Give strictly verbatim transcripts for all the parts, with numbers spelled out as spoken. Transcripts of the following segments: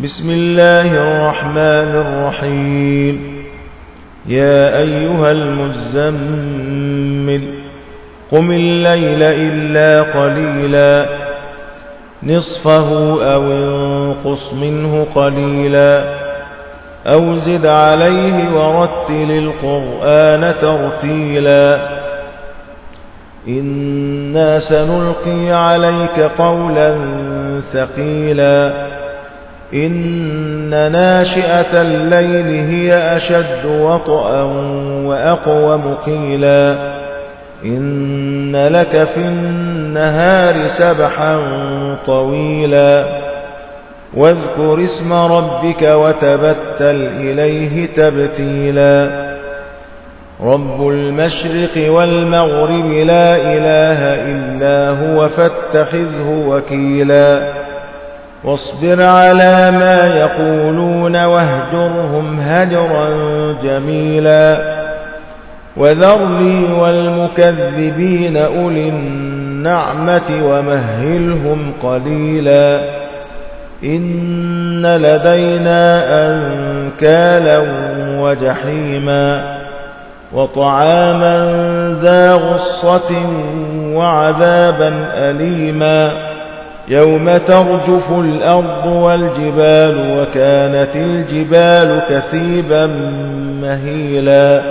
بسم الله الرحمن الرحيم. يا أيها المزمل قم الليل إلا قليلا نصفه أو انقص منه قليلا أو زد عليه ورتل القرآن ترتيلا إنا سنلقي عليك قولا ثقيلا إن ناشئة الليل هي أشد وطئا وأقوم قيلا إن لك في النهار سبحا طويلا واذكر اسم ربك وتبتل إليه تبتيلا رب المشرق والمغرب لا إله إلا هو فاتخذه وكيلا واصبر على ما يقولون واهجرهم هجرا جميلا وذرني والمكذبين أولي النعمة ومهلهم قليلا إن لدينا أنكالا وجحيما وطعاما ذا غصة وعذابا أليما يوم ترجف الأرض والجبال وكانت الجبال كثيبا مهيلا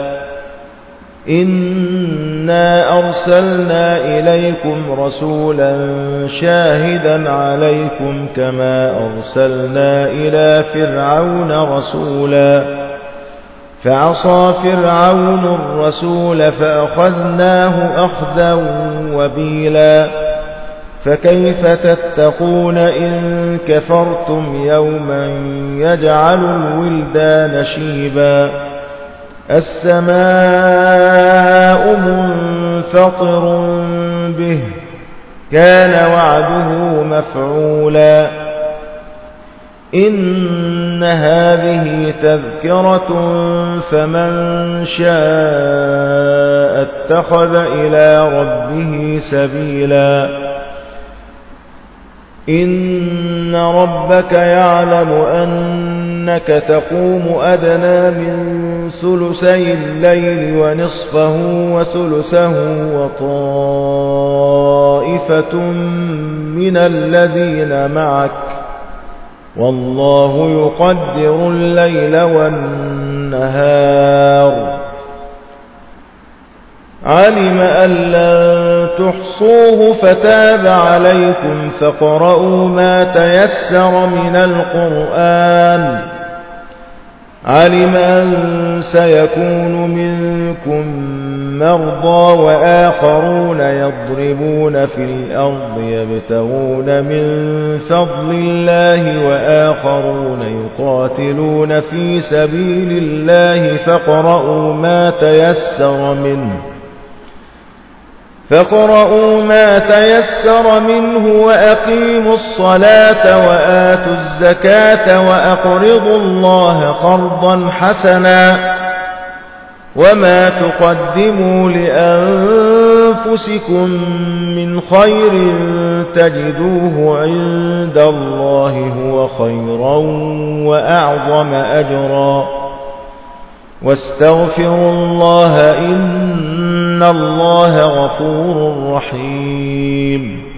إنا أرسلنا إليكم رسولا شاهدا عليكم كما أرسلنا إلى فرعون رسولا فعصى فرعون الرسول فأخذناه أخذا وبيلا فكيف تتقون إن كفرتم يوما يجعل الولدان شيبا السماء منفطر به كان وعده مفعولا إن هذه تذكرة فمن شاء اتخذ إلى ربه سبيلا إن ربك يعلم أنك تقوم أدنى من ثلثي الليل ونصفه وثلثه وطائفة من الذين معك والله يقدر الليل والنهار علم أن لن تحصوه فتاب عليكم فاقرؤوا ما تيسر من القرآن علم أن سيكون منكم مرضى وآخرون يضربون في الأرض يبتغون من فضل الله وآخرون يقاتلون في سبيل الله فاقرؤوا ما تيسر منه فاقرؤوا ما تيسر منه وأقيموا الصلاة وآتوا الزكاة وأقرضوا الله قرضا حسنا وما تقدموا لأنفسكم من خير تجدوه عند الله هو خيرا وأعظم أجرا واستغفروا الله إن الله غفور رحيم